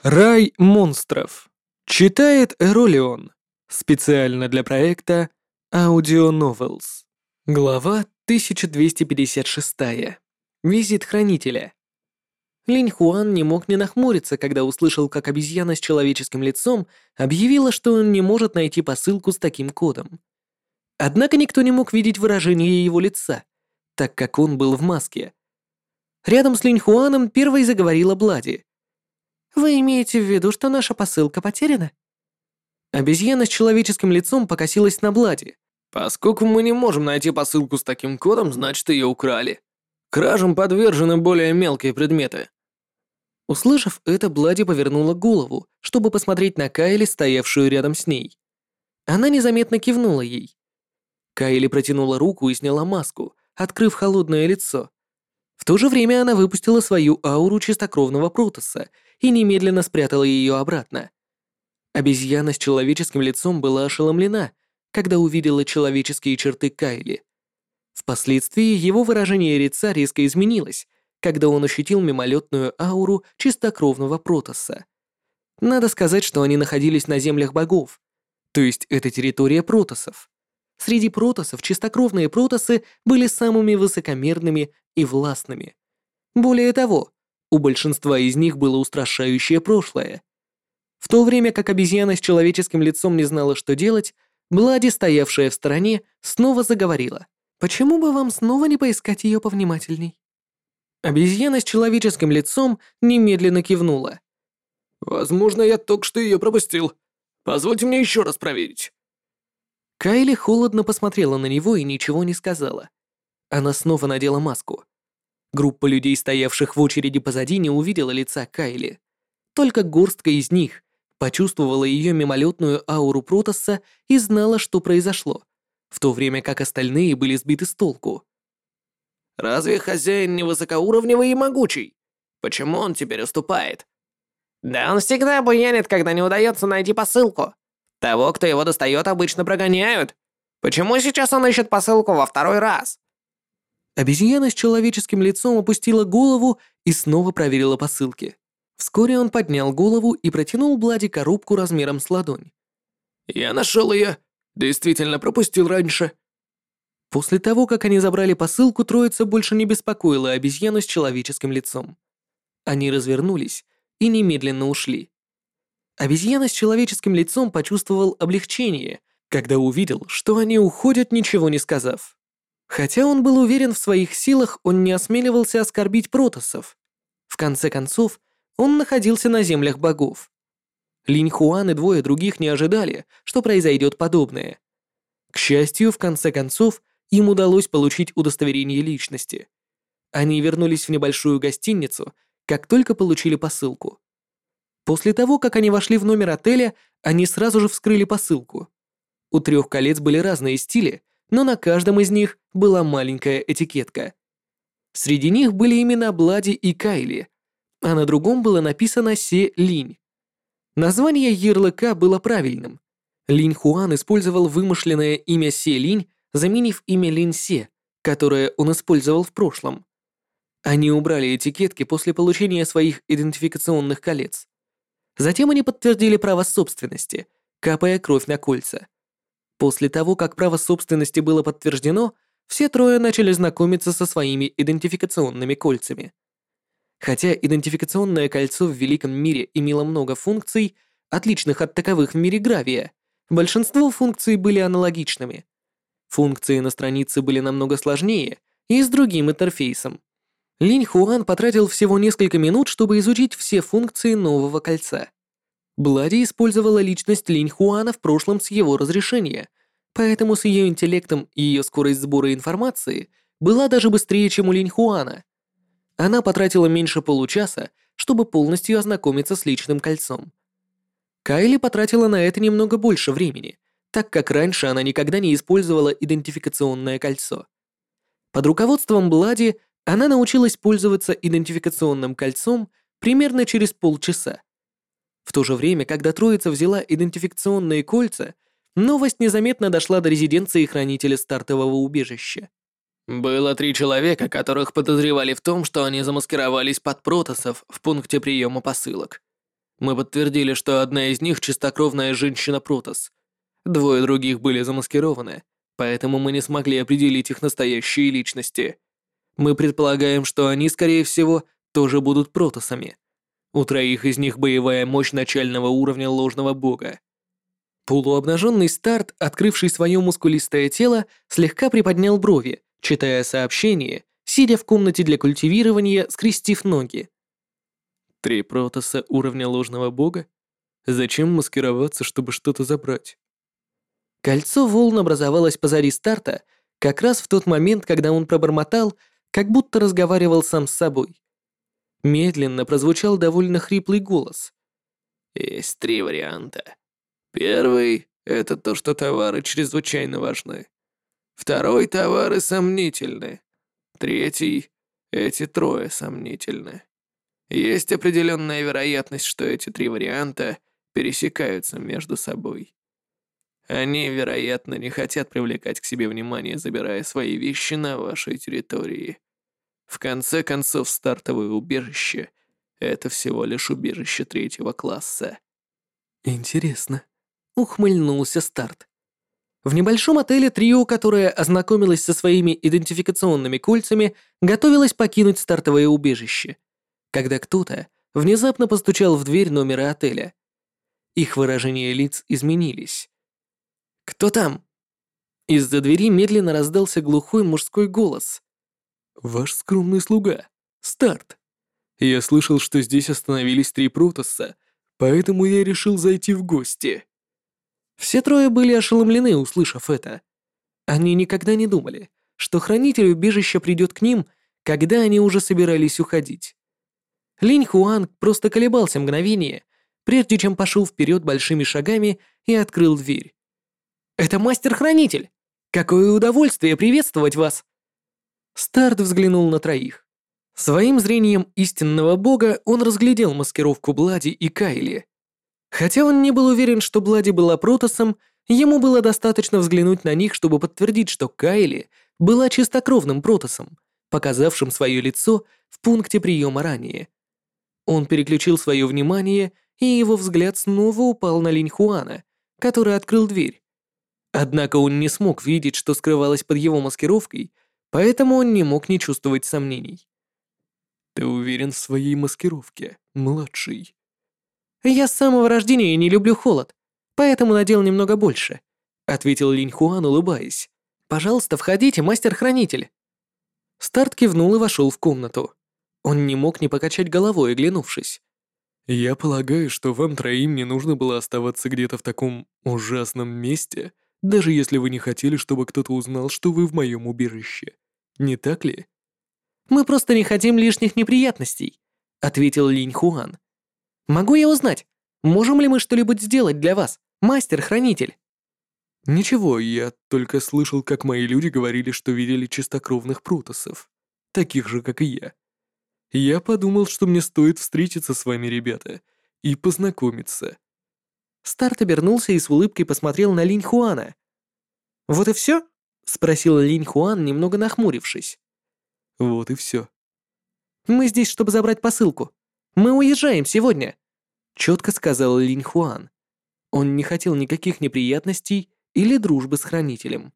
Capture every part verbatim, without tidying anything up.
Рай монстров. Читает Эролион. Специально для проекта Audio Novels. Глава тысяча двести пятьдесят шесть. Визит Хранителя. Линь Хуан не мог не нахмуриться, когда услышал, как обезьяна с человеческим лицом объявила, что он не может найти посылку с таким кодом. Однако никто не мог видеть выражение его лица, так как он был в маске. Рядом с Линь Хуаном первой заговорила Блади. «Вы имеете в виду, что наша посылка потеряна?» Обезьяна с человеческим лицом покосилась на Блади. Поскольку мы не можем найти посылку с таким кодом, значит, ее украли. Кражам подвержены более мелкие предметы. Услышав это, Блади повернула голову, чтобы посмотреть на Кайли, стоявшую рядом с ней. Она незаметно кивнула ей. Кайли протянула руку и сняла маску, открыв холодное лицо. В то же время она выпустила свою ауру чистокровного Протосса и немедленно спрятала ее обратно. Обезьяна с человеческим лицом была ошеломлена, когда увидела человеческие черты Кайли. Впоследствии его выражение лица резко изменилось, когда он ощутил мимолетную ауру чистокровного Протосса. Надо сказать, что они находились на землях богов, то есть это территория протоссов. Среди протоссов чистокровные протоссы были самыми высокомерными и властными. Более того, у большинства из них было устрашающее прошлое. В то время как обезьяна с человеческим лицом не знала, что делать, Блади, стоявшая в стороне, снова заговорила. «Почему бы вам снова не поискать ее повнимательней?» Обезьяна с человеческим лицом немедленно кивнула. Возможно, я только что ее пропустил. Позвольте мне еще раз проверить. Кайли холодно посмотрела на него и ничего не сказала. Она снова надела маску. Группа людей, стоявших в очереди позади, не увидела лица Кайли. Только горстка из них почувствовала ее мимолетную ауру Протосса и знала, что произошло, в то время как остальные были сбиты с толку. Разве хозяин не высокоуровневый и могучий? Почему он теперь уступает? Да он всегда буянит, когда не удается найти посылку. Того, кто его достает, обычно прогоняют. Почему сейчас он ищет посылку во второй раз? Обезьяна с человеческим лицом опустила голову и снова проверила посылки. Вскоре он поднял голову и протянул Блади коробку размером с ладонь. Я нашел ее. Действительно пропустил раньше. После того, как они забрали посылку, троица больше не беспокоила обезьяну с человеческим лицом. Они развернулись и немедленно ушли. Обезьяна с человеческим лицом почувствовал облегчение, когда увидел, что они уходят, ничего не сказав. Хотя он был уверен в своих силах, он не осмеливался оскорбить протоссов. В конце концов, он находился на землях богов. Линь Хуан и двое других не ожидали, что произойдет подобное. К счастью, в конце концов, им удалось получить удостоверение личности. Они вернулись в небольшую гостиницу, как только получили посылку. После того, как они вошли в номер отеля, они сразу же вскрыли посылку. У трех колец были разные стили, но на каждом из них была маленькая этикетка. Среди них были имена Блади и Кайли, а на другом было написано «Се Линь». Название ярлыка было правильным. Линь Хуан использовал вымышленное имя Се Линь, заменив имя Линь Се, которое он использовал в прошлом. Они убрали этикетки после получения своих идентификационных колец. Затем они подтвердили право собственности, капая кровь на кольца. После того, как право собственности было подтверждено, все трое начали знакомиться со своими идентификационными кольцами. Хотя идентификационное кольцо в Великом мире имело много функций, отличных от таковых в мире Гравия, большинство функций были аналогичными. Функции на странице были намного сложнее и с другим интерфейсом. Линь Хуан потратил всего несколько минут, чтобы изучить все функции нового кольца. Блади использовала личность Линь Хуана в прошлом с его разрешения, поэтому с ее интеллектом и ее скорость сбора информации была даже быстрее, чем у Линь Хуана. Она потратила меньше получаса, чтобы полностью ознакомиться с личным кольцом. Кайли потратила на это немного больше времени, так как раньше она никогда не использовала идентификационное кольцо. Под руководством Блади она научилась пользоваться идентификационным кольцом примерно через полчаса. В то же время, когда троица взяла идентификационные кольца, новость незаметно дошла до резиденции хранителя стартового убежища. Было три человека, которых подозревали в том, что они замаскировались под протоссов в пункте приема посылок. Мы подтвердили, что одна из них чистокровная женщина-протос. Двое других были замаскированы, поэтому мы не смогли определить их настоящие личности. Мы предполагаем, что они, скорее всего, тоже будут протосами. У троих из них боевая мощь начального уровня ложного бога. Полуобнаженный Старт, открывший свое мускулистое тело, слегка приподнял брови, читая сообщение, сидя в комнате для культивирования, скрестив ноги. Три протоса уровня ложного бога? Зачем маскироваться, чтобы что-то забрать? Кольцо волн образовалось позади Старта как раз в тот момент, когда он пробормотал, как будто разговаривал сам с собой. Медленно прозвучал довольно хриплый голос. Есть три варианта. Первый — это то, что товары чрезвычайно важны. Второй — товары сомнительны. Третий — эти трое сомнительны. Есть определенная вероятность, что эти три варианта пересекаются между собой. Они, вероятно, не хотят привлекать к себе внимание, забирая свои вещи на вашей территории. В конце концов, стартовое убежище — это всего лишь убежище третьего класса. Интересно. Ухмыльнулся Старт. В небольшом отеле трио, которое ознакомилось со своими идентификационными кольцами, готовилось покинуть стартовое убежище, когда кто-то внезапно постучал в дверь номера отеля. Их выражения лиц изменились. «Кто там?» Из-за двери медленно раздался глухой мужской голос. «Ваш скромный слуга, Старт. Я слышал, что здесь остановились три протосса, поэтому я решил зайти в гости». Все трое были ошеломлены, услышав это. Они никогда не думали, что хранитель убежища придет к ним, когда они уже собирались уходить. Линь Хуан просто колебался мгновение, прежде чем пошел вперед большими шагами и открыл дверь. «Это мастер-хранитель! Какое удовольствие приветствовать вас!» Старт взглянул на троих. Своим зрением истинного бога он разглядел маскировку Блади и Кайли. Хотя он не был уверен, что Блади была протосом, ему было достаточно взглянуть на них, чтобы подтвердить, что Кайли была чистокровным протосом, показавшим свое лицо в пункте приема ранее. Он переключил свое внимание, и его взгляд снова упал на Линь Хуана, который открыл дверь. Однако он не смог видеть, что скрывалось под его маскировкой, поэтому он не мог не чувствовать сомнений. «Ты уверен в своей маскировке, младший?» «Я с самого рождения не люблю холод, поэтому надел немного больше», ответил Линь Хуан, улыбаясь. «Пожалуйста, входите, мастер-хранитель». Старт кивнул и вошел в комнату. Он не мог не покачать головой, оглянувшись. «Я полагаю, что вам троим не нужно было оставаться где-то в таком ужасном месте, даже если вы не хотели, чтобы кто-то узнал, что вы в моем убежище. Не так ли?» «Мы просто не хотим лишних неприятностей», ответил Линь Хуан. «Могу я узнать, можем ли мы что-нибудь сделать для вас, мастер-хранитель?» «Ничего, я только слышал, как мои люди говорили, что видели чистокровных протоссов, таких же, как и я. Я подумал, что мне стоит встретиться с вами, ребята, и познакомиться». Старт обернулся и с улыбкой посмотрел на Линь Хуана. «Вот и все?» — спросил Линь Хуан, немного нахмурившись. «Вот и все. Мы здесь, чтобы забрать посылку. Мы уезжаем сегодня», — четко сказал Линь Хуан. Он не хотел никаких неприятностей или дружбы с хранителем.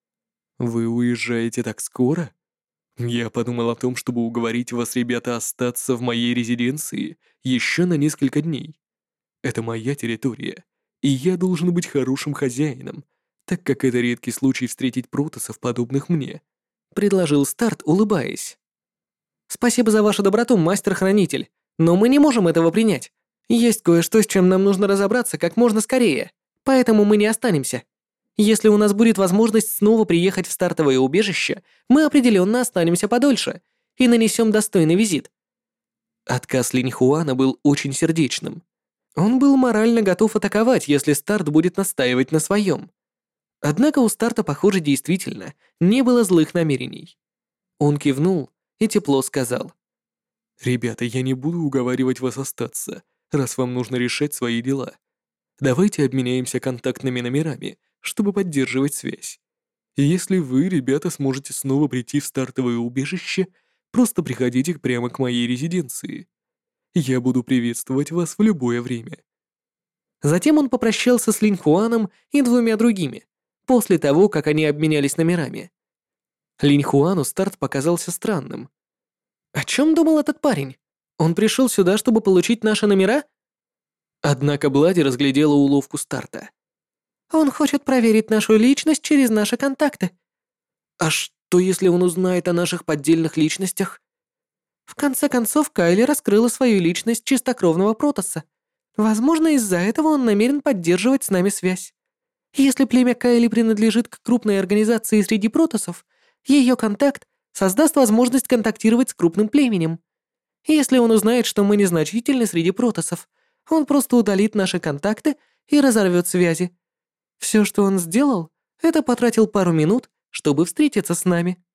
«Вы уезжаете так скоро? Я подумал о том, чтобы уговорить вас, ребята, остаться в моей резиденции еще на несколько дней. Это моя территория, и я должен быть хорошим хозяином, так как это редкий случай встретить протоссов, подобных мне», — предложил Старт, улыбаясь. «Спасибо за вашу доброту, мастер-хранитель, но мы не можем этого принять. Есть кое-что, с чем нам нужно разобраться как можно скорее, поэтому мы не останемся. Если у нас будет возможность снова приехать в стартовое убежище, мы определенно останемся подольше и нанесем достойный визит». Отказ Линь Хуана был очень сердечным. Он был морально готов атаковать, если Старт будет настаивать на своем. Однако у Старта, похоже, действительно не было злых намерений. Он кивнул и тепло сказал: «Ребята, я не буду уговаривать вас остаться, раз вам нужно решать свои дела. Давайте обменяемся контактными номерами, чтобы поддерживать связь. И если вы, ребята, сможете снова прийти в стартовое убежище, просто приходите прямо к моей резиденции. Я буду приветствовать вас в любое время». Затем он попрощался с Линь Хуаном и двумя другими, после того, как они обменялись номерами. Линь Хуану старт показался странным. О чем думал этот парень? Он пришел сюда, чтобы получить наши номера? Однако Блади разглядела уловку старта. Он хочет проверить нашу личность через наши контакты. А что, если он узнает о наших поддельных личностях? В конце концов, Кайли раскрыла свою личность чистокровного Протосса. Возможно, из-за этого он намерен поддерживать с нами связь. Если племя Кайли принадлежит к крупной организации среди протоссов, ее контакт создаст возможность контактировать с крупным племенем. Если он узнает, что мы незначительны среди протоссов, он просто удалит наши контакты и разорвет связи. Все, что он сделал, это потратил пару минут, чтобы встретиться с нами.